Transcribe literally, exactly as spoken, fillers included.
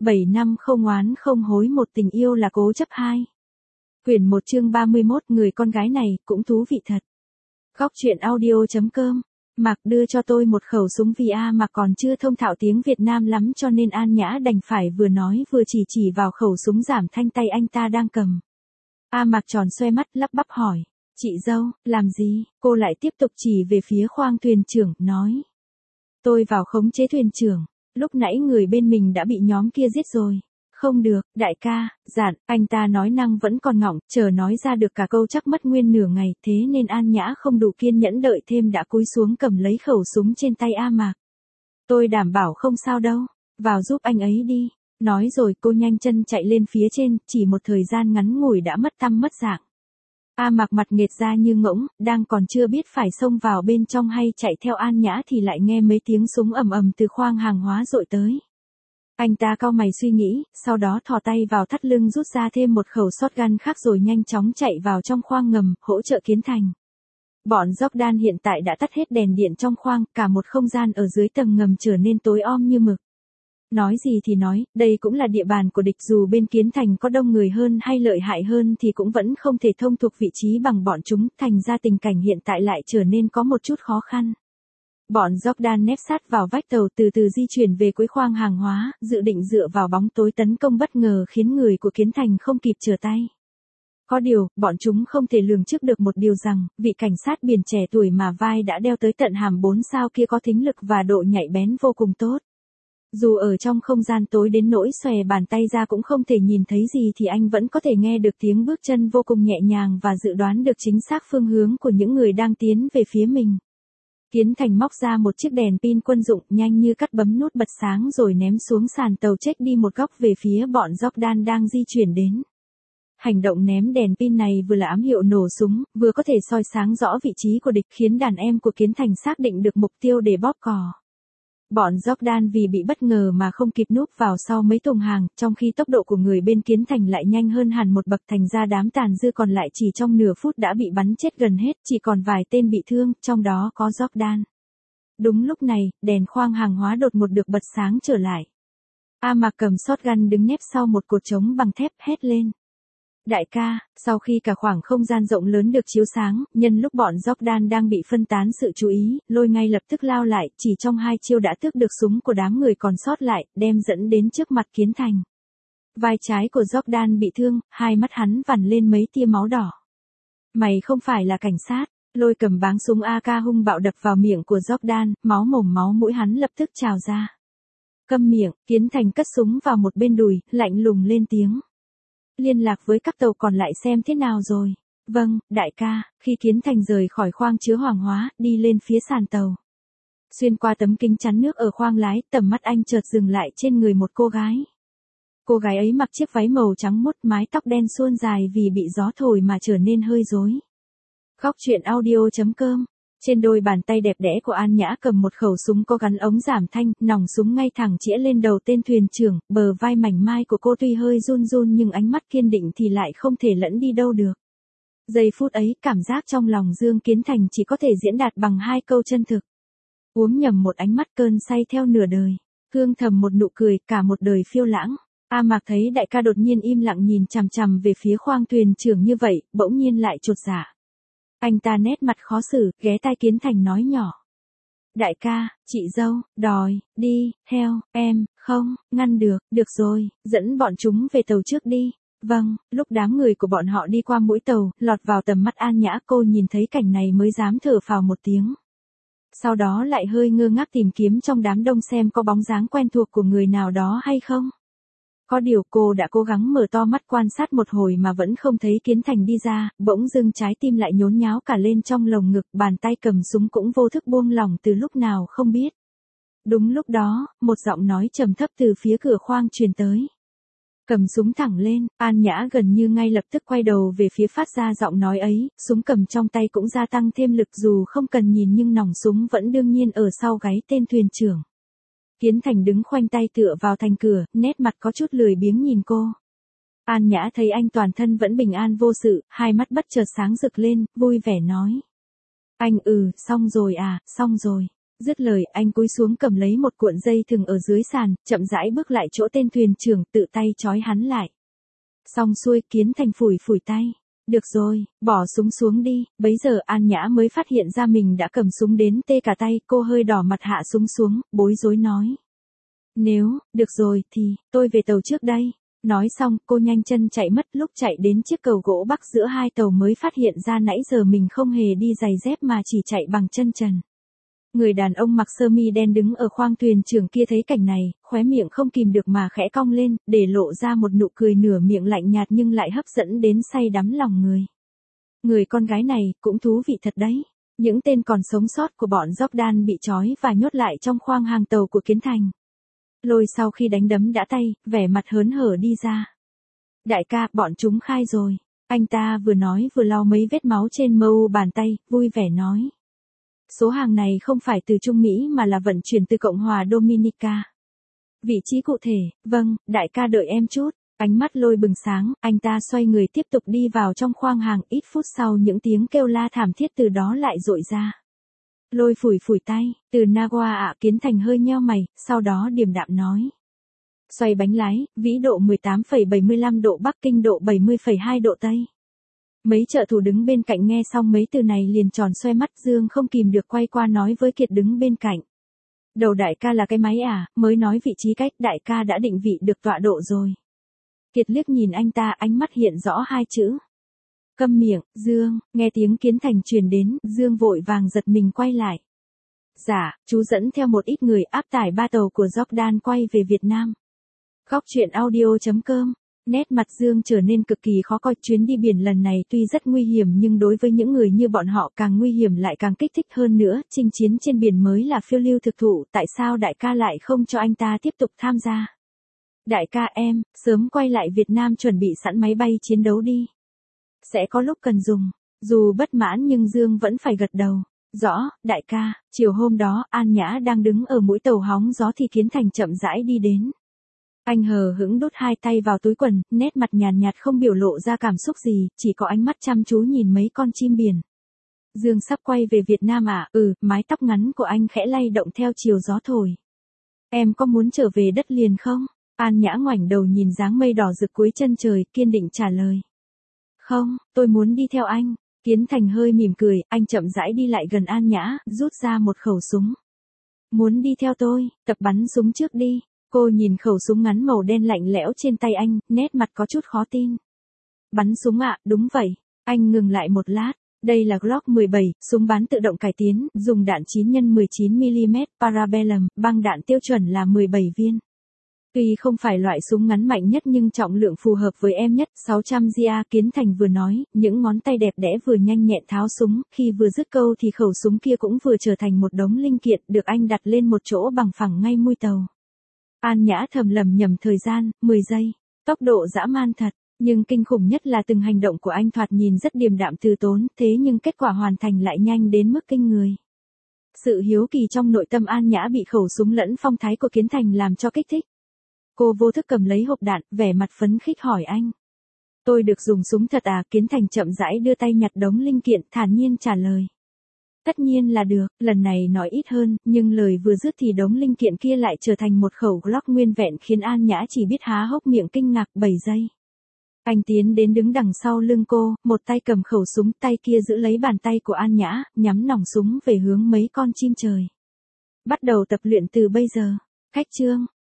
bảy năm không oán không hối một tình yêu là cố chấp hai. Quyển một chương ba mươi mốt người con gái này cũng thú vị thật. Góc truyện audio.com. Mạc đưa cho tôi một khẩu súng vì A Mạc còn chưa thông thạo tiếng Việt Nam lắm cho nên An Nhã đành phải vừa nói vừa chỉ chỉ vào khẩu súng giảm thanh tay anh ta đang cầm. A Mạc tròn xoe mắt lắp bắp hỏi, chị dâu, làm gì? Cô lại tiếp tục chỉ về phía khoang thuyền trưởng, nói. Tôi vào khống chế thuyền trưởng, lúc nãy người bên mình đã bị nhóm kia giết rồi. Không được, đại ca, dạn, anh ta nói năng vẫn còn ngọng, chờ nói ra được cả câu chắc mất nguyên nửa ngày, thế nên An Nhã không đủ kiên nhẫn đợi thêm đã cúi xuống cầm lấy khẩu súng trên tay A Mạc. Tôi đảm bảo không sao đâu, vào giúp anh ấy đi. Nói rồi cô nhanh chân chạy lên phía trên, chỉ một thời gian ngắn ngủi đã mất tăm mất dạng. A Mạc mặt nghệt ra như ngỗng, đang còn chưa biết phải xông vào bên trong hay chạy theo An Nhã thì lại nghe mấy tiếng súng ầm ầm từ khoang hàng hóa dội tới. Anh ta cau mày suy nghĩ, sau đó thò tay vào thắt lưng rút ra thêm một khẩu shotgun khác rồi nhanh chóng chạy vào trong khoang ngầm, hỗ trợ Kiến Thành. Bọn Jordan hiện tại đã tắt hết đèn điện trong khoang, cả một không gian ở dưới tầng ngầm trở nên tối om như mực. Nói gì thì nói, đây cũng là địa bàn của địch, dù bên Kiến Thành có đông người hơn hay lợi hại hơn thì cũng vẫn không thể thông thuộc vị trí bằng bọn chúng, thành ra tình cảnh hiện tại lại trở nên có một chút khó khăn. Bọn Jordan nép sát vào vách tàu từ từ di chuyển về cuối khoang hàng hóa, dự định dựa vào bóng tối tấn công bất ngờ khiến người của Kiến Thành không kịp trở tay. Có điều, bọn chúng không thể lường trước được một điều rằng, vị cảnh sát biển trẻ tuổi mà vai đã đeo tới tận hàm bốn sao kia có thính lực và độ nhạy bén vô cùng tốt. Dù ở trong không gian tối đến nỗi xòe bàn tay ra cũng không thể nhìn thấy gì thì anh vẫn có thể nghe được tiếng bước chân vô cùng nhẹ nhàng và dự đoán được chính xác phương hướng của những người đang tiến về phía mình. Kiến Thành móc ra một chiếc đèn pin quân dụng, nhanh như cắt bấm nút bật sáng rồi ném xuống sàn tàu check đi một góc về phía bọn Jordan đang di chuyển đến. Hành động ném đèn pin này vừa là ám hiệu nổ súng, vừa có thể soi sáng rõ vị trí của địch khiến đàn em của Kiến Thành xác định được mục tiêu để bóp cò. Bọn Jordan vì bị bất ngờ mà không kịp núp vào sau mấy thùng hàng, trong khi tốc độ của người bên Kiến Thành lại nhanh hơn hẳn một bậc, thành ra đám tàn dư còn lại chỉ trong nửa phút đã bị bắn chết gần hết, chỉ còn vài tên bị thương, trong đó có Jordan. Đúng lúc này, đèn khoang hàng hóa đột ngột được bật sáng trở lại. A Mạc cầm shotgun đứng nép sau một cột trống bằng thép hét lên. Đại ca, sau khi cả khoảng không gian rộng lớn được chiếu sáng, nhân lúc bọn Jordan đang bị phân tán sự chú ý, Lôi ngay lập tức lao lại, chỉ trong hai chiêu đã tước được súng của đám người còn sót lại, đem dẫn đến trước mặt Kiến Thành. Vai trái của Jordan bị thương, hai mắt hắn vằn lên mấy tia máu đỏ. Mày không phải là cảnh sát? Lôi cầm báng súng a ca hung bạo đập vào miệng của Jordan, máu mồm máu mũi hắn lập tức trào ra. Câm miệng, Kiến Thành cất súng vào một bên đùi, lạnh lùng lên tiếng. Liên lạc với các tàu còn lại xem thế nào rồi. Vâng, đại ca. Khi Kiến Thành rời khỏi khoang chứa hàng hóa, đi lên phía sàn tàu. Xuyên qua tấm kính chắn nước ở khoang lái, tầm mắt anh chợt dừng lại trên người một cô gái. Cô gái ấy mặc chiếc váy màu trắng muốt, mái tóc đen suôn dài vì bị gió thổi mà trở nên hơi rối. Góc truyện audio.com. Trên đôi bàn tay đẹp đẽ của An Nhã cầm một khẩu súng có gắn ống giảm thanh, nòng súng ngay thẳng chĩa lên đầu tên thuyền trưởng, bờ vai mảnh mai của cô tuy hơi run run nhưng ánh mắt kiên định thì lại không thể lẫn đi đâu được. Giây phút ấy, cảm giác trong lòng Dương Kiến Thành chỉ có thể diễn đạt bằng hai câu chân thực. Uống nhầm một ánh mắt cơn say theo nửa đời, hương thầm một nụ cười, cả một đời phiêu lãng. A Mạc thấy đại ca đột nhiên im lặng nhìn chằm chằm về phía khoang thuyền trưởng như vậy, bỗng nhiên lại chột dạ. Anh ta nét mặt khó xử, ghé tai Kiến Thành nói nhỏ. Đại ca, chị dâu, đòi, đi, theo, em, không, ngăn được, được rồi, dẫn bọn chúng về tàu trước đi. Vâng, lúc đám người của bọn họ đi qua mũi tàu, lọt vào tầm mắt An Nhã, cô nhìn thấy cảnh này mới dám thở phào một tiếng. Sau đó lại hơi ngơ ngác tìm kiếm trong đám đông xem có bóng dáng quen thuộc của người nào đó hay không. Có điều cô đã cố gắng mở to mắt quan sát một hồi mà vẫn không thấy Kiến Thành đi ra, bỗng dưng trái tim lại nhốn nháo cả lên trong lồng ngực, bàn tay cầm súng cũng vô thức buông lỏng từ lúc nào không biết. Đúng lúc đó, một giọng nói trầm thấp từ phía cửa khoang truyền tới. Cầm súng thẳng lên, An Nhã gần như ngay lập tức quay đầu về phía phát ra giọng nói ấy, súng cầm trong tay cũng gia tăng thêm lực dù không cần nhìn nhưng nòng súng vẫn đương nhiên ở sau gáy tên thuyền trưởng. Kiến Thành đứng khoanh tay tựa vào thành cửa, nét mặt có chút lười biếng nhìn cô. An Nhã thấy anh toàn thân vẫn bình an vô sự, hai mắt bất chợt sáng rực lên, vui vẻ nói. Anh ừ, xong rồi à, xong rồi. Dứt lời, anh cúi xuống cầm lấy một cuộn dây thừng ở dưới sàn, chậm rãi bước lại chỗ tên thuyền trưởng, tự tay trói hắn lại. Xong xuôi, Kiến Thành phủi phủi tay. Được rồi, bỏ súng xuống đi. Bấy giờ An Nhã mới phát hiện ra mình đã cầm súng đến tê cả tay, cô hơi đỏ mặt hạ súng xuống, bối rối nói. Nếu, được rồi thì, tôi về tàu trước đây. Nói xong, cô nhanh chân chạy mất, lúc chạy đến chiếc cầu gỗ bắc giữa hai tàu mới phát hiện ra nãy giờ mình không hề đi giày dép mà chỉ chạy bằng chân trần. Người đàn ông mặc sơ mi đen đứng ở khoang thuyền trưởng kia thấy cảnh này, khóe miệng không kìm được mà khẽ cong lên, để lộ ra một nụ cười nửa miệng lạnh nhạt nhưng lại hấp dẫn đến say đắm lòng người. Người con gái này, cũng thú vị thật đấy. Những tên còn sống sót của bọn Jordan bị trói và nhốt lại trong khoang hàng tàu của Kiến Thành. Lôi sau khi đánh đấm đã tay, vẻ mặt hớn hở đi ra. Đại ca, bọn chúng khai rồi. Anh ta vừa nói vừa lau mấy vết máu trên mu bàn tay, vui vẻ nói. Số hàng này không phải từ Trung Mỹ mà là vận chuyển từ Cộng hòa Dominica. Vị trí cụ thể, vâng, đại ca đợi em chút. Ánh mắt Lôi bừng sáng, anh ta xoay người tiếp tục đi vào trong khoang hàng, ít phút sau những tiếng kêu la thảm thiết từ đó lại dội ra. Lôi phủi phủi tay, từ Nagua ạ. Kiến Thành hơi nheo mày, sau đó điềm đạm nói. Xoay bánh lái, vĩ độ mười tám phẩy bảy mươi lăm độ Bắc, kinh độ bảy mươi phẩy hai độ Tây. Mấy trợ thủ đứng bên cạnh nghe xong mấy từ này liền tròn xoe mắt, Dương không kìm được quay qua nói với Kiệt đứng bên cạnh. Đầu đại ca là cái máy à, mới nói vị trí cách, đại ca đã định vị được tọa độ rồi. Kiệt liếc nhìn anh ta, ánh mắt hiện rõ hai chữ. Câm miệng, Dương. Nghe tiếng Kiến Thành truyền đến, Dương vội vàng giật mình quay lại. Dạ, chú dẫn theo một ít người áp tải ba tàu của Jordan quay về Việt Nam. Góc truyện audio chấm com. Nét mặt Dương trở nên cực kỳ khó coi. Chuyến đi biển lần này tuy rất nguy hiểm nhưng đối với những người như bọn họ càng nguy hiểm lại càng kích thích hơn nữa. Chinh chiến trên biển mới là phiêu lưu thực thụ. Tại sao đại ca lại không cho anh ta tiếp tục tham gia? Đại ca em, sớm quay lại Việt Nam chuẩn bị sẵn máy bay chiến đấu đi. Sẽ có lúc cần dùng. Dù bất mãn nhưng Dương vẫn phải gật đầu. Rõ, đại ca. Chiều hôm đó, An Nhã đang đứng ở mũi tàu hóng gió thì Kiến Thành chậm rãi đi đến. Anh hờ hững đút hai tay vào túi quần, nét mặt nhàn nhạt không biểu lộ ra cảm xúc gì, chỉ có ánh mắt chăm chú nhìn mấy con chim biển. Dương sắp quay về Việt Nam à? Ừ, mái tóc ngắn của anh khẽ lay động theo chiều gió thổi. Em có muốn trở về đất liền không? An Nhã ngoảnh đầu nhìn dáng mây đỏ rực cuối chân trời, kiên định trả lời. Không, tôi muốn đi theo anh. Kiến Thành hơi mỉm cười, anh chậm rãi đi lại gần An Nhã, rút ra một khẩu súng. Muốn đi theo tôi, tập bắn súng trước đi. Cô nhìn khẩu súng ngắn màu đen lạnh lẽo trên tay anh, nét mặt có chút khó tin. Bắn súng ạ, à, đúng vậy. Anh ngừng lại một lát. Đây là Glock mười bảy, súng bắn tự động cải tiến, dùng đạn chín nhân mười chín mi li mét, Parabellum, băng đạn tiêu chuẩn là mười bảy viên. Tuy không phải loại súng ngắn mạnh nhất nhưng trọng lượng phù hợp với em nhất, sáu trăm gi a. Kiến Thành vừa nói, những ngón tay đẹp đẽ vừa nhanh nhẹn tháo súng, khi vừa dứt câu thì khẩu súng kia cũng vừa trở thành một đống linh kiện, được anh đặt lên một chỗ bằng phẳng ngay mui tàu. An Nhã thầm lầm nhầm thời gian, mười giây. Tốc độ dã man thật, nhưng kinh khủng nhất là từng hành động của anh thoạt nhìn rất điềm đạm từ tốn, thế nhưng kết quả hoàn thành lại nhanh đến mức kinh người. Sự hiếu kỳ trong nội tâm An Nhã bị khẩu súng lẫn phong thái của Kiến Thành làm cho kích thích. Cô vô thức cầm lấy hộp đạn, vẻ mặt phấn khích hỏi anh. Tôi được dùng súng thật à? Kiến Thành chậm rãi đưa tay nhặt đống linh kiện, thản nhiên trả lời. Tất nhiên là được, lần này nói ít hơn, nhưng lời vừa dứt thì đống linh kiện kia lại trở thành một khẩu Glock nguyên vẹn khiến An Nhã chỉ biết há hốc miệng kinh ngạc. Bảy giây. Anh tiến đến đứng đằng sau lưng cô, một tay cầm khẩu súng, tay kia giữ lấy bàn tay của An Nhã, nhắm nòng súng về hướng mấy con chim trời. Bắt đầu tập luyện từ bây giờ. Khách chương.